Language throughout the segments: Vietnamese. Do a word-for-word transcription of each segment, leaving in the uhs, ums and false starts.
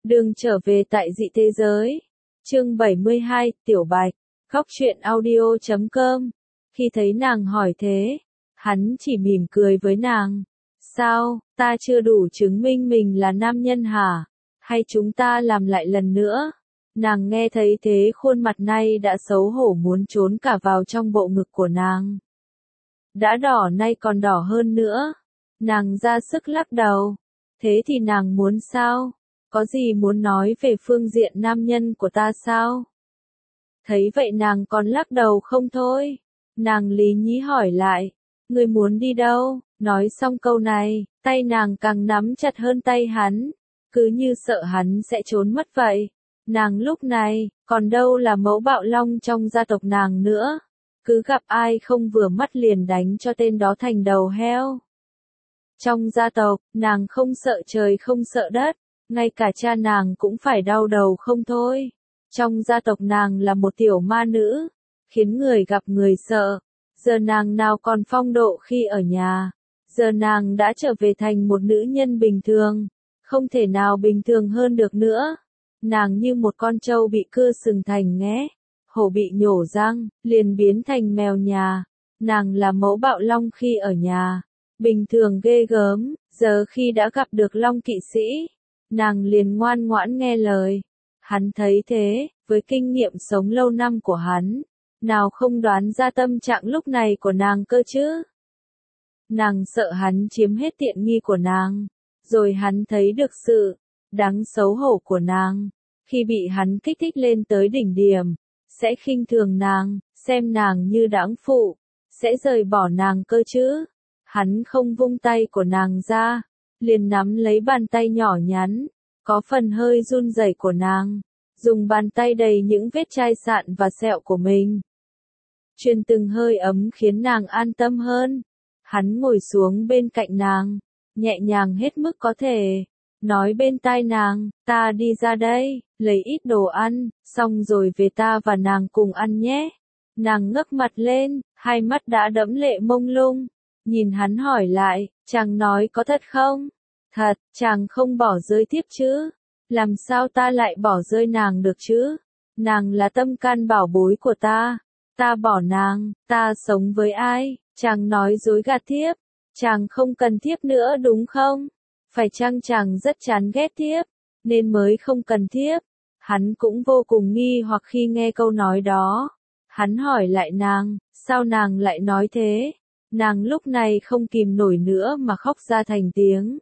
Đường trở về tại dị thế giới. Chương bảy mươi hai, Tiểu Bạch. Khóc chuyện audio chấm com. Khi thấy nàng hỏi thế, hắn chỉ mỉm cười với nàng. Sao, ta chưa đủ chứng minh mình là nam nhân hả? Hay chúng ta làm lại lần nữa? Nàng nghe thấy thế khuôn mặt nay đã xấu hổ muốn trốn cả vào trong bộ ngực của nàng. Đã đỏ nay còn đỏ hơn nữa. Nàng ra sức lắc đầu. Thế thì nàng muốn sao? Có gì muốn nói về phương diện nam nhân của ta sao? Thấy vậy nàng còn lắc đầu không thôi. Nàng lý nhí hỏi lại. Ngươi muốn đi đâu? Nói xong câu này, tay nàng càng nắm chặt hơn tay hắn. Cứ như sợ hắn sẽ trốn mất vậy. Nàng lúc này, còn đâu là mẫu bạo long trong gia tộc nàng nữa. Cứ gặp ai không vừa mắt liền đánh cho tên đó thành đầu heo. Trong gia tộc, nàng không sợ trời không sợ đất. Ngay cả cha nàng cũng phải đau đầu không thôi. Trong gia tộc nàng là một tiểu ma nữ, khiến người gặp người sợ. Giờ nàng nào còn phong độ khi ở nhà. Giờ nàng đã trở về thành một nữ nhân bình thường. Không thể nào bình thường hơn được nữa. Nàng như một con trâu bị cưa sừng thành nghé. Hổ bị nhổ răng, liền biến thành mèo nhà. Nàng là mẫu bạo long khi ở nhà. Bình thường ghê gớm, giờ khi đã gặp được long kỵ sĩ. Nàng liền ngoan ngoãn nghe lời. Hắn thấy thế, với kinh nghiệm sống lâu năm của hắn, nào không đoán ra tâm trạng lúc này của nàng cơ chứ. Nàng sợ hắn chiếm hết tiện nghi của nàng, rồi hắn thấy được sự đáng xấu hổ của nàng, khi bị hắn kích thích lên tới đỉnh điểm, sẽ khinh thường nàng, xem nàng như đãng phụ, sẽ rời bỏ nàng cơ chứ. Hắn không vung tay của nàng ra, liền nắm lấy bàn tay nhỏ nhắn, có phần hơi run rẩy của nàng, dùng bàn tay đầy những vết chai sạn và sẹo của mình. Truyền từng hơi ấm khiến nàng an tâm hơn. Hắn ngồi xuống bên cạnh nàng, nhẹ nhàng hết mức có thể, nói bên tai nàng, ta đi ra đây, lấy ít đồ ăn, xong rồi về ta và nàng cùng ăn nhé. Nàng ngước mặt lên, hai mắt đã đẫm lệ mông lung, nhìn hắn hỏi lại, chàng nói có thật không? Thật, chàng không bỏ rơi thiếp chứ? Làm sao ta lại bỏ rơi nàng được chứ? Nàng là tâm can bảo bối của ta. Ta bỏ nàng, ta sống với ai? Chàng nói dối gạt thiếp. Chàng không cần thiếp nữa đúng không? Phải chăng chàng rất chán ghét thiếp, nên mới không cần thiếp? Hắn cũng vô cùng nghi hoặc khi nghe câu nói đó. Hắn hỏi lại nàng, sao nàng lại nói thế? Nàng lúc này không kìm nổi nữa mà khóc ra thành tiếng.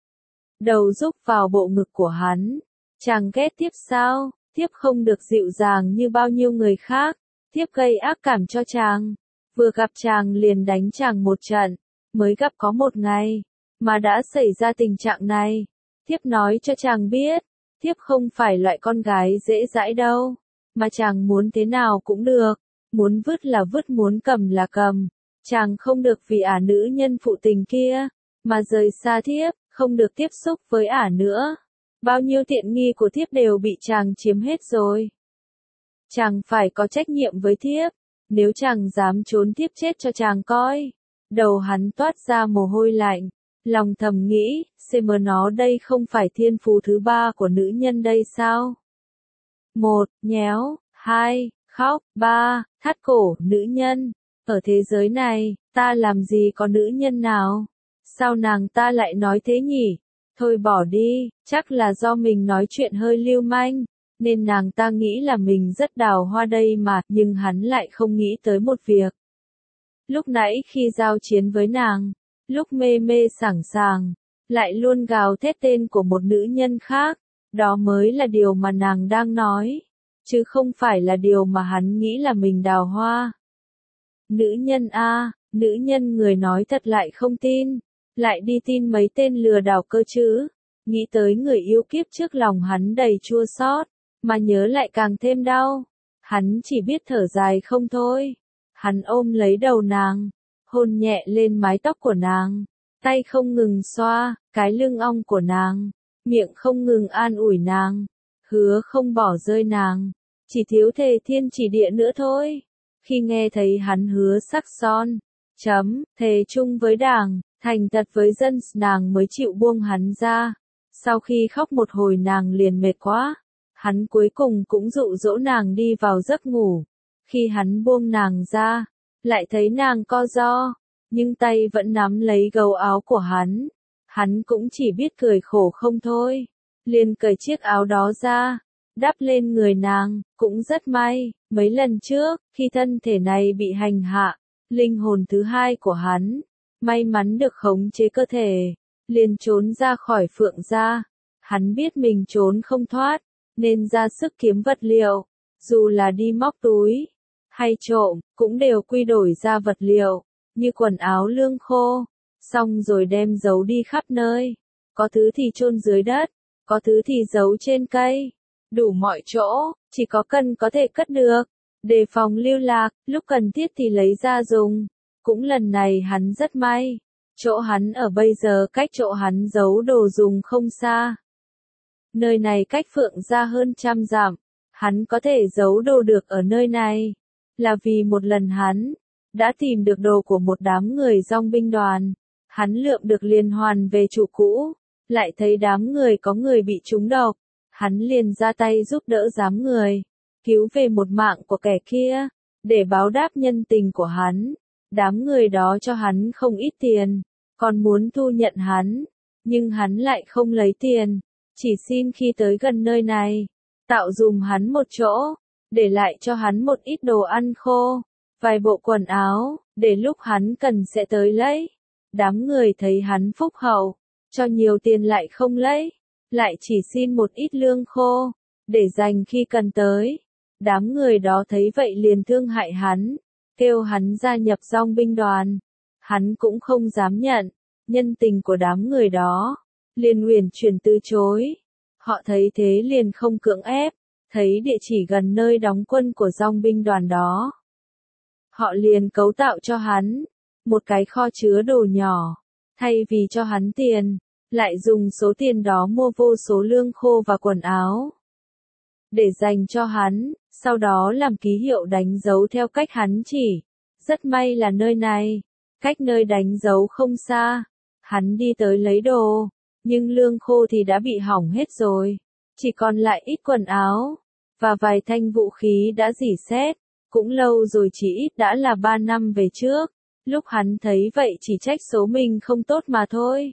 Đầu rúc vào bộ ngực của hắn. Chàng ghét thiếp sao? Thiếp không được dịu dàng như bao nhiêu người khác. Thiếp gây ác cảm cho chàng. Vừa gặp chàng liền đánh chàng một trận. Mới gặp có một ngày, mà đã xảy ra tình trạng này. Thiếp nói cho chàng biết, thiếp không phải loại con gái dễ dãi đâu. Mà chàng muốn thế nào cũng được. Muốn vứt là vứt, muốn cầm là cầm. Chàng không được vì ả nữ nhân phụ tình kia, mà rời xa thiếp, không được tiếp xúc với ả nữa. Bao nhiêu tiện nghi của thiếp đều bị chàng chiếm hết rồi. Chàng phải có trách nhiệm với thiếp, nếu chàng dám trốn thiếp chết cho chàng coi. Đầu hắn toát ra mồ hôi lạnh, lòng thầm nghĩ, xem mờ nó đây không phải thiên phú thứ ba của nữ nhân đây sao? Một, nhéo, hai, khóc, ba, thắt cổ, nữ nhân. Ở thế giới này, ta làm gì có nữ nhân nào? Sao nàng ta lại nói thế nhỉ? Thôi bỏ đi, chắc là do mình nói chuyện hơi lưu manh, nên nàng ta nghĩ là mình rất đào hoa đây mà, nhưng hắn lại không nghĩ tới một việc. Lúc nãy khi giao chiến với nàng, lúc mê mê sảng sàng, lại luôn gào thét tên của một nữ nhân khác, đó mới là điều mà nàng đang nói, chứ không phải là điều mà hắn nghĩ là mình đào hoa. Nữ nhân a, nữ nhân người nói thật lại không tin, lại đi tin mấy tên lừa đảo cơ chứ. Nghĩ tới người yêu kiếp trước lòng hắn đầy chua xót, mà nhớ lại càng thêm đau. Hắn chỉ biết thở dài không thôi. Hắn ôm lấy đầu nàng, hôn nhẹ lên mái tóc của nàng, tay không ngừng xoa cái lưng ong của nàng, miệng không ngừng an ủi nàng, hứa không bỏ rơi nàng, chỉ thiếu thề thiên chỉ địa nữa thôi. Khi nghe thấy hắn hứa sắc son, chấm, thề chung với đảng, thành thật với dân, nàng mới chịu buông hắn ra. Sau khi khóc một hồi nàng liền mệt quá, hắn cuối cùng cũng dụ dỗ nàng đi vào giấc ngủ. Khi hắn buông nàng ra, lại thấy nàng co ro, nhưng tay vẫn nắm lấy gấu áo của hắn. Hắn cũng chỉ biết cười khổ không thôi, liền cởi chiếc áo đó ra, đắp lên người nàng. Cũng rất may, mấy lần trước, khi thân thể này bị hành hạ, linh hồn thứ hai của hắn, may mắn được khống chế cơ thể, liền trốn ra khỏi Phượng gia. Hắn biết mình trốn không thoát, nên ra sức kiếm vật liệu, dù là đi móc túi, hay trộm, cũng đều quy đổi ra vật liệu, như quần áo lương khô, xong rồi đem giấu đi khắp nơi. Có thứ thì chôn dưới đất, có thứ thì giấu trên cây, đủ mọi chỗ, chỉ có cần có thể cất được, đề phòng lưu lạc, lúc cần thiết thì lấy ra dùng. Cũng lần này hắn rất may, chỗ hắn ở bây giờ cách chỗ hắn giấu đồ dùng không xa. Nơi này cách Phượng gia hơn trăm dặm, hắn có thể giấu đồ được ở nơi này, là vì một lần hắn đã tìm được đồ của một đám người dong binh đoàn. Hắn lượm được liền hoàn về chủ cũ, lại thấy đám người có người bị trúng độc, hắn liền ra tay giúp đỡ giám người, cứu về một mạng của kẻ kia, để báo đáp nhân tình của hắn. Đám người đó cho hắn không ít tiền, còn muốn thu nhận hắn, nhưng hắn lại không lấy tiền, chỉ xin khi tới gần nơi này, tạo dùm hắn một chỗ, để lại cho hắn một ít đồ ăn khô, vài bộ quần áo, để lúc hắn cần sẽ tới lấy. Đám người thấy hắn phúc hậu, cho nhiều tiền lại không lấy, lại chỉ xin một ít lương khô, để dành khi cần tới. Đám người đó thấy vậy liền thương hại hắn, kêu hắn gia nhập dong binh đoàn. Hắn cũng không dám nhận nhân tình của đám người đó, liền uyển chuyển từ chối. Họ thấy thế liền không cưỡng ép, thấy địa chỉ gần nơi đóng quân của dong binh đoàn đó, họ liền cấu tạo cho hắn một cái kho chứa đồ nhỏ, thay vì cho hắn tiền, lại dùng số tiền đó mua vô số lương khô và quần áo, để dành cho hắn, sau đó làm ký hiệu đánh dấu theo cách hắn chỉ. Rất may là nơi này, cách nơi đánh dấu không xa, hắn đi tới lấy đồ, nhưng lương khô thì đã bị hỏng hết rồi, chỉ còn lại ít quần áo, và vài thanh vũ khí đã rỉ sét. Cũng lâu rồi, chỉ ít đã là ba năm về trước, lúc hắn thấy vậy chỉ trách số mình không tốt mà thôi.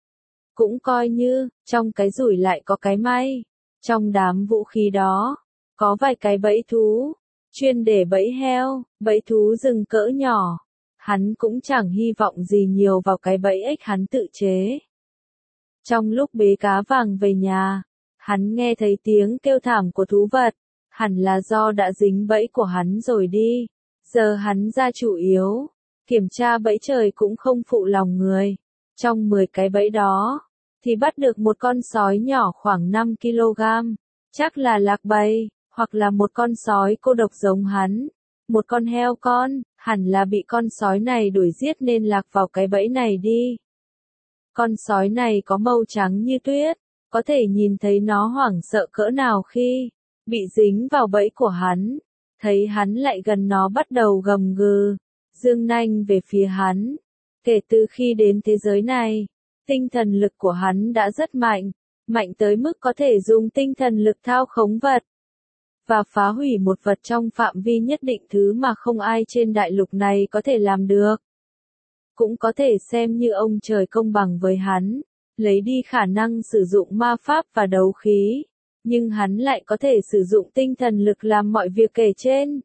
Cũng coi như, trong cái rủi lại có cái may, trong đám vũ khí đó, có vài cái bẫy thú, chuyên để bẫy heo, bẫy thú rừng cỡ nhỏ. Hắn cũng chẳng hy vọng gì nhiều vào cái bẫy ếch hắn tự chế. Trong lúc bế cá vàng về nhà, hắn nghe thấy tiếng kêu thảm của thú vật, hẳn là do đã dính bẫy của hắn rồi đi. Giờ hắn ra chủ yếu, kiểm tra bẫy trời cũng không phụ lòng người. Trong mười cái bẫy đó, thì bắt được một con sói nhỏ khoảng năm ki lô gam, chắc là lạc bầy, hoặc là một con sói cô độc giống hắn. Một con heo con, hẳn là bị con sói này đuổi giết nên lạc vào cái bẫy này đi. Con sói này có màu trắng như tuyết, có thể nhìn thấy nó hoảng sợ cỡ nào khi bị dính vào bẫy của hắn. Thấy hắn lại gần nó bắt đầu gầm gừ, giương nanh về phía hắn. Kể từ khi đến thế giới này, tinh thần lực của hắn đã rất mạnh, mạnh tới mức có thể dùng tinh thần lực thao khống vật, và phá hủy một vật trong phạm vi nhất định, thứ mà không ai trên đại lục này có thể làm được. Cũng có thể xem như ông trời công bằng với hắn, lấy đi khả năng sử dụng ma pháp và đấu khí, nhưng hắn lại có thể sử dụng tinh thần lực làm mọi việc kể trên.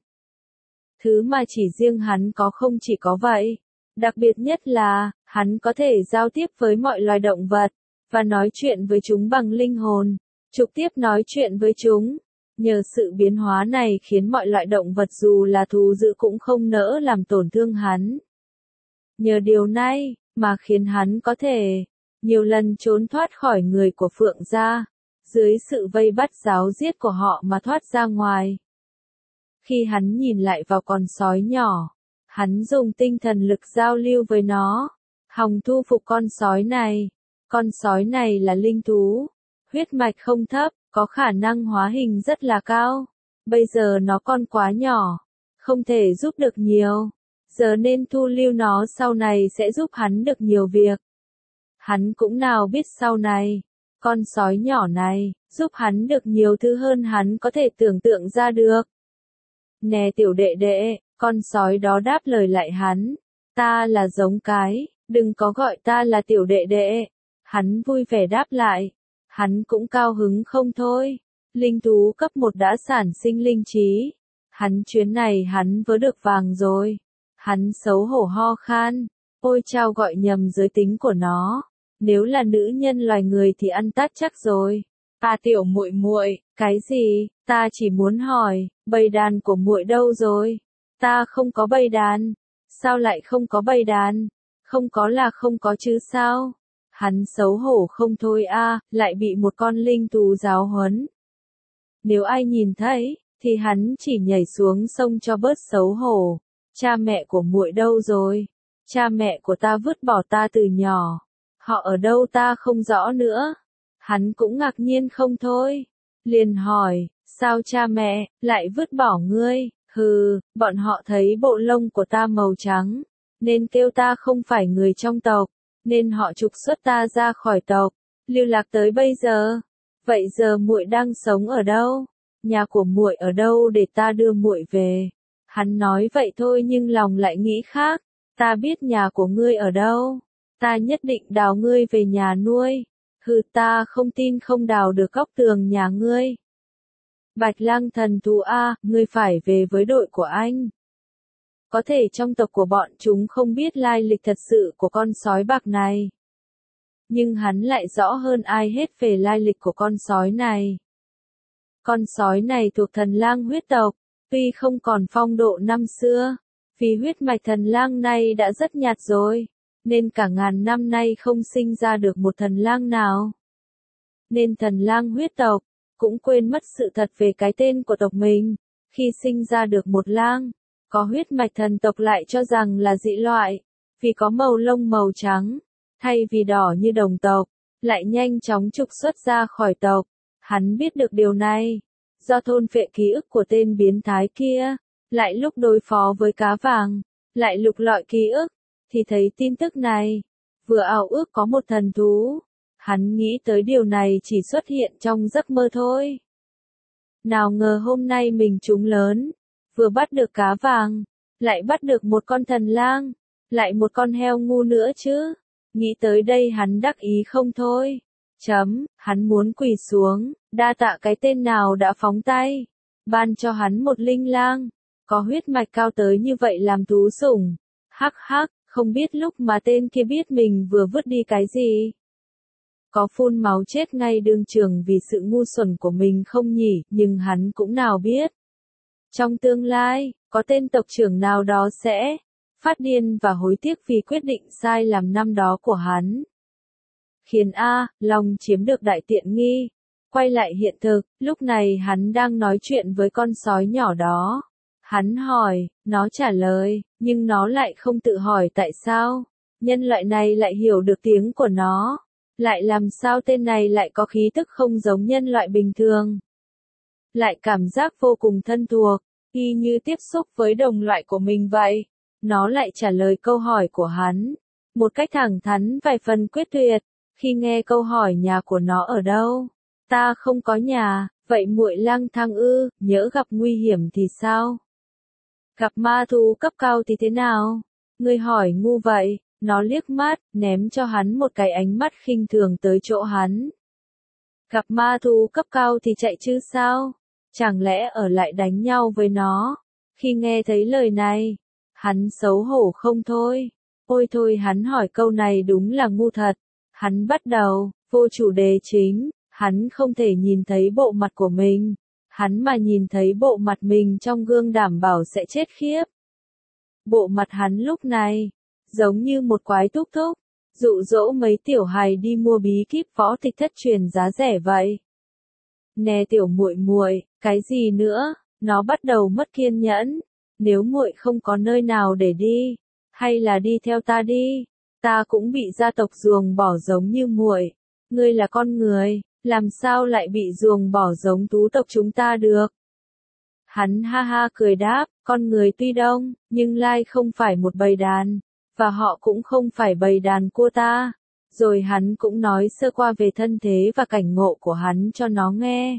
Thứ mà chỉ riêng hắn có không chỉ có vậy, đặc biệt nhất là, hắn có thể giao tiếp với mọi loài động vật, và nói chuyện với chúng bằng linh hồn, trực tiếp nói chuyện với chúng. Nhờ sự biến hóa này khiến mọi loại động vật dù là thú dữ cũng không nỡ làm tổn thương hắn. Nhờ điều này, mà khiến hắn có thể nhiều lần trốn thoát khỏi người của Phượng gia, dưới sự vây bắt giáo giết của họ mà thoát ra ngoài. Khi hắn nhìn lại vào con sói nhỏ, hắn dùng tinh thần lực giao lưu với nó, hòng thu phục con sói này. Con sói này là linh thú, huyết mạch không thấp, có khả năng hóa hình rất là cao. Bây giờ nó còn quá nhỏ, không thể giúp được nhiều. Giờ nên thu lưu nó, sau này sẽ giúp hắn được nhiều việc. Hắn cũng nào biết sau này, Con sói nhỏ này, giúp hắn được nhiều thứ hơn hắn có thể tưởng tượng ra được. Nè tiểu đệ đệ, con sói đó đáp lời lại hắn. Ta là giống cái, đừng có gọi ta là tiểu đệ đệ. Hắn vui vẻ đáp lại. Hắn cũng cao hứng không thôi. Linh thú cấp một đã sản sinh linh trí. Hắn chuyến này hắn vớ được vàng rồi. Hắn xấu hổ ho khan. Ôi chao, gọi nhầm giới tính của nó. Nếu là nữ nhân loài người thì ăn tát chắc rồi. À tiểu muội muội, cái gì? Ta chỉ muốn hỏi, bầy đàn của muội đâu rồi? Ta không có bầy đàn. Sao lại không có bầy đàn? Không có là không có chứ sao? Hắn xấu hổ không thôi a, lại bị một con linh thú giáo huấn. Nếu ai nhìn thấy, thì hắn chỉ nhảy xuống sông cho bớt xấu hổ. Cha mẹ của muội đâu rồi? Cha mẹ của ta vứt bỏ ta từ nhỏ. Họ ở đâu ta không rõ nữa. Hắn cũng ngạc nhiên không thôi. Liền hỏi, sao cha mẹ lại vứt bỏ ngươi? Hừ, bọn họ thấy bộ lông của ta màu trắng, nên kêu ta không phải người trong tộc, nên họ trục xuất ta ra khỏi tộc, lưu lạc tới bây giờ. Vậy giờ muội đang sống ở đâu? Nhà của muội ở đâu để ta đưa muội về? Hắn nói vậy thôi nhưng lòng lại nghĩ khác. Ta biết nhà của ngươi ở đâu. Ta nhất định đào ngươi về nhà nuôi. Hừ, ta không tin không đào được góc tường nhà ngươi. Bạch Lang thần thú a, ngươi phải về với đội của anh. Có thể trong tộc của bọn chúng không biết lai lịch thật sự của con sói bạc này. Nhưng hắn lại rõ hơn ai hết về lai lịch của con sói này. Con sói này thuộc thần lang huyết tộc, tuy không còn phong độ năm xưa, vì huyết mạch thần lang này đã rất nhạt rồi, nên cả ngàn năm nay không sinh ra được một thần lang nào. Nên thần lang huyết tộc cũng quên mất sự thật về cái tên của tộc mình. Khi sinh ra được một lang có huyết mạch thần tộc lại cho rằng là dị loại, vì có màu lông màu trắng, thay vì đỏ như đồng tộc, lại nhanh chóng trục xuất ra khỏi tộc. Hắn biết được điều này, do thôn phệ ký ức của tên biến thái kia, lại lúc đối phó với cá vàng, lại lục lọi ký ức, thì thấy tin tức này, vừa ảo ước có một thần thú. Hắn nghĩ tới điều này chỉ xuất hiện trong giấc mơ thôi. Nào ngờ hôm nay mình trúng lớn, vừa bắt được cá vàng, lại bắt được một con thần lang, lại một con heo ngu nữa chứ. Nghĩ tới đây hắn đắc ý không thôi. Chấm, hắn muốn quỳ xuống, đa tạ cái tên nào đã phóng tay, ban cho hắn một linh lang, có huyết mạch cao tới như vậy làm thú sủng. Hắc hắc, không biết lúc mà tên kia biết mình vừa vứt đi cái gì. Có phun máu chết ngay đương trường vì sự ngu xuẩn của mình không nhỉ, nhưng hắn cũng nào biết. Trong tương lai, có tên tộc trưởng nào đó sẽ phát điên và hối tiếc vì quyết định sai lầm năm đó của hắn. Khiến A, Long chiếm được đại tiện nghi. Quay lại hiện thực, lúc này hắn đang nói chuyện với con sói nhỏ đó. Hắn hỏi, nó trả lời, nhưng nó lại không tự hỏi tại sao. Nhân loại này lại hiểu được tiếng của nó. Lại làm sao tên này lại có khí tức không giống nhân loại bình thường. Lại cảm giác vô cùng thân thuộc, y như tiếp xúc với đồng loại của mình vậy. Nó lại trả lời câu hỏi của hắn, một cách thẳng thắn vài phần quyết tuyệt. Khi nghe câu hỏi nhà của nó ở đâu, ta không có nhà, vậy muội lang thang ư, nhỡ gặp nguy hiểm thì sao? Gặp ma thú cấp cao thì thế nào? Ngươi hỏi ngu vậy. Nó liếc mắt, ném cho hắn một cái ánh mắt khinh thường tới chỗ hắn. Gặp ma thú cấp cao thì chạy chứ sao? Chẳng lẽ ở lại đánh nhau với nó? Khi nghe thấy lời này, hắn xấu hổ không thôi. Ôi thôi, hắn hỏi câu này đúng là ngu thật. Hắn bắt đầu, vô chủ đề chính, hắn không thể nhìn thấy bộ mặt của mình. Hắn mà nhìn thấy bộ mặt mình trong gương đảm bảo sẽ chết khiếp. Bộ mặt hắn lúc này giống như một quái thúc thúc, dụ dỗ mấy tiểu hài đi mua bí kíp võ tịch thất truyền giá rẻ vậy. Nè tiểu muội muội, cái gì nữa? Nó bắt đầu mất kiên nhẫn. Nếu muội không có nơi nào để đi, hay là đi theo ta đi. Ta cũng bị gia tộc ruồng bỏ giống như muội. Ngươi là con người, làm sao lại bị ruồng bỏ giống tú tộc chúng ta được? Hắn ha ha cười đáp, con người tuy đông, nhưng lai không phải một bầy đàn. Và họ cũng không phải bầy đàn của ta. Rồi hắn cũng nói sơ qua về thân thế và cảnh ngộ của hắn cho nó nghe.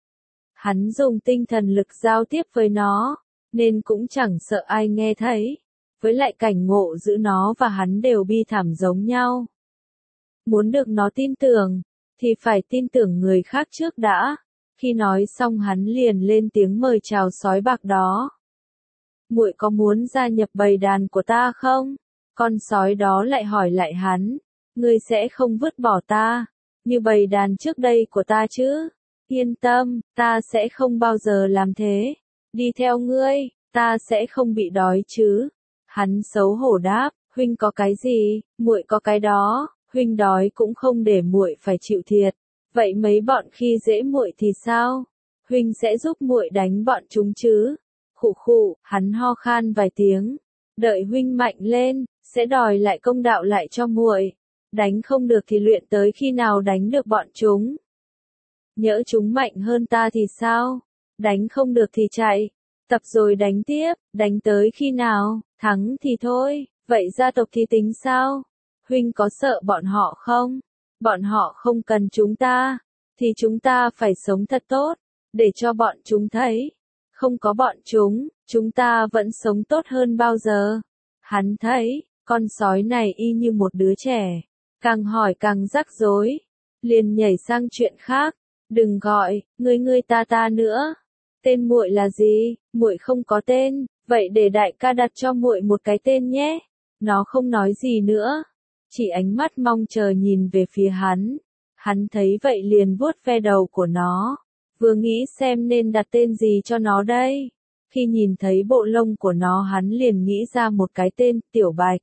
Hắn dùng tinh thần lực giao tiếp với nó, nên cũng chẳng sợ ai nghe thấy. Với lại cảnh ngộ giữa nó và hắn đều bi thảm giống nhau. Muốn được nó tin tưởng, thì phải tin tưởng người khác trước đã. Khi nói xong hắn liền lên tiếng mời chào sói bạc đó. Muội có muốn gia nhập bầy đàn của ta không? Con sói đó lại hỏi lại hắn, ngươi sẽ không vứt bỏ ta, như bầy đàn trước đây của ta chứ? Yên tâm, ta sẽ không bao giờ làm thế. Đi theo ngươi, ta sẽ không bị đói chứ? Hắn xấu hổ đáp, huynh có cái gì, muội có cái đó, huynh đói cũng không để muội phải chịu thiệt. Vậy mấy bọn khi dễ muội thì sao? Huynh sẽ giúp muội đánh bọn chúng chứ? Khụ khụ, hắn ho khan vài tiếng. Đợi huynh mạnh lên, sẽ đòi lại công đạo lại cho muội. Đánh không được thì luyện tới khi nào đánh được bọn chúng. Nhỡ chúng mạnh hơn ta thì sao? Đánh không được thì chạy. Tập rồi đánh tiếp, đánh tới khi nào, thắng thì thôi. Vậy gia tộc thì tính sao? Huynh có sợ bọn họ không? Bọn họ không cần chúng ta, thì chúng ta phải sống thật tốt, để cho bọn chúng thấy. Không có bọn chúng, chúng ta vẫn sống tốt hơn bao giờ. Hắn thấy, con sói này y như một đứa trẻ, càng hỏi càng rắc rối, liền nhảy sang chuyện khác. Đừng gọi, ngươi ngươi ta ta nữa. Tên muội là gì? Muội không có tên, vậy để đại ca đặt cho muội một cái tên nhé. Nó không nói gì nữa, chỉ ánh mắt mong chờ nhìn về phía hắn. Hắn thấy vậy liền vuốt ve đầu của nó, vừa nghĩ xem nên đặt tên gì cho nó đây. Khi nhìn thấy bộ lông của nó hắn liền nghĩ ra một cái tên, Tiểu Bạch.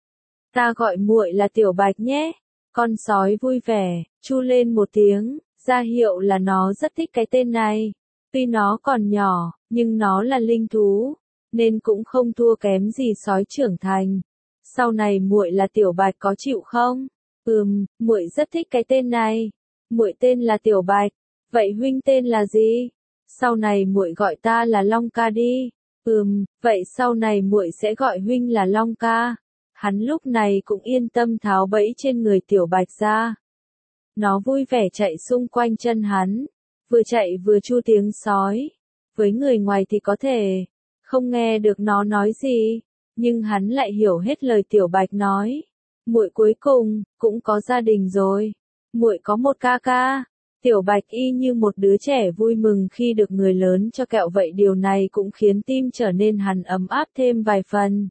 Ta gọi muội là Tiểu Bạch nhé. Con sói vui vẻ, chu lên một tiếng, ra hiệu là nó rất thích cái tên này. Tuy nó còn nhỏ, nhưng nó là linh thú, nên cũng không thua kém gì sói trưởng thành. Sau này muội là Tiểu Bạch có chịu không? Ừm, muội rất thích cái tên này. Muội tên là Tiểu Bạch. Vậy huynh tên là gì? Sau này muội gọi ta là Long Ca đi. Ừm, vậy sau này muội sẽ gọi huynh là Long Ca. Hắn lúc này cũng yên tâm tháo bẫy trên người Tiểu Bạch ra. Nó vui vẻ chạy xung quanh chân hắn, vừa chạy vừa chu tiếng sói. Với người ngoài thì có thể không nghe được nó nói gì, nhưng hắn lại hiểu hết lời Tiểu Bạch nói. Muội cuối cùng cũng có gia đình rồi. Muội có một ca ca. Tiểu Bạch y như một đứa trẻ vui mừng khi được người lớn cho kẹo, vậy điều này cũng khiến tim trở nên hắn ấm áp thêm vài phần.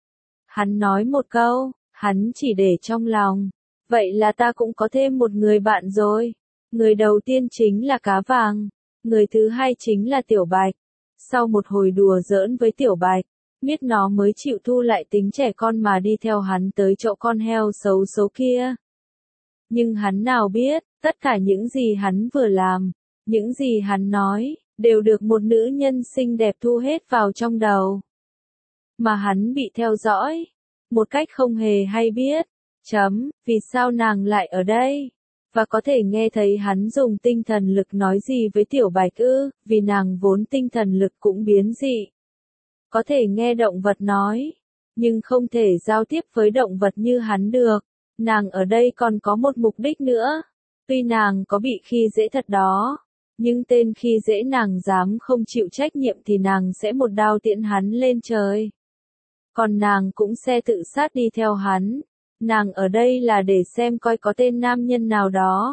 Hắn nói một câu, hắn chỉ để trong lòng. Vậy là ta cũng có thêm một người bạn rồi. Người đầu tiên chính là Cá Vàng. Người thứ hai chính là Tiểu Bạch. Sau một hồi đùa giỡn với Tiểu Bạch, biết nó mới chịu thu lại tính trẻ con mà đi theo hắn tới chỗ con heo xấu số kia. Nhưng hắn nào biết, tất cả những gì hắn vừa làm, những gì hắn nói, đều được một nữ nhân xinh đẹp thu hết vào trong đầu. Mà hắn bị theo dõi, một cách không hề hay biết. Chấm, vì sao nàng lại ở đây? Và có thể nghe thấy hắn dùng tinh thần lực nói gì với Tiểu Bạch ư, vì nàng vốn tinh thần lực cũng biến dị. Có thể nghe động vật nói, nhưng không thể giao tiếp với động vật như hắn được. Nàng ở đây còn có một mục đích nữa. Tuy nàng có bị khi dễ thật đó, nhưng tên khi dễ nàng dám không chịu trách nhiệm thì nàng sẽ một đao tiễn hắn lên trời. Còn nàng cũng sẽ tự sát đi theo hắn. Nàng ở đây là để xem coi có tên nam nhân nào đó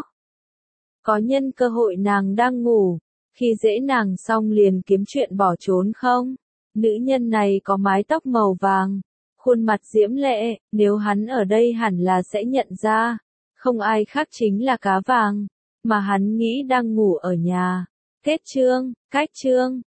có nhân cơ hội nàng đang ngủ, khi dễ nàng xong liền kiếm chuyện bỏ trốn không? Nữ nhân này có mái tóc màu vàng, khuôn mặt diễm lệ, nếu hắn ở đây hẳn là sẽ nhận ra, không ai khác chính là Cá Vàng, mà hắn nghĩ đang ngủ ở nhà. Kết chương, cách chương.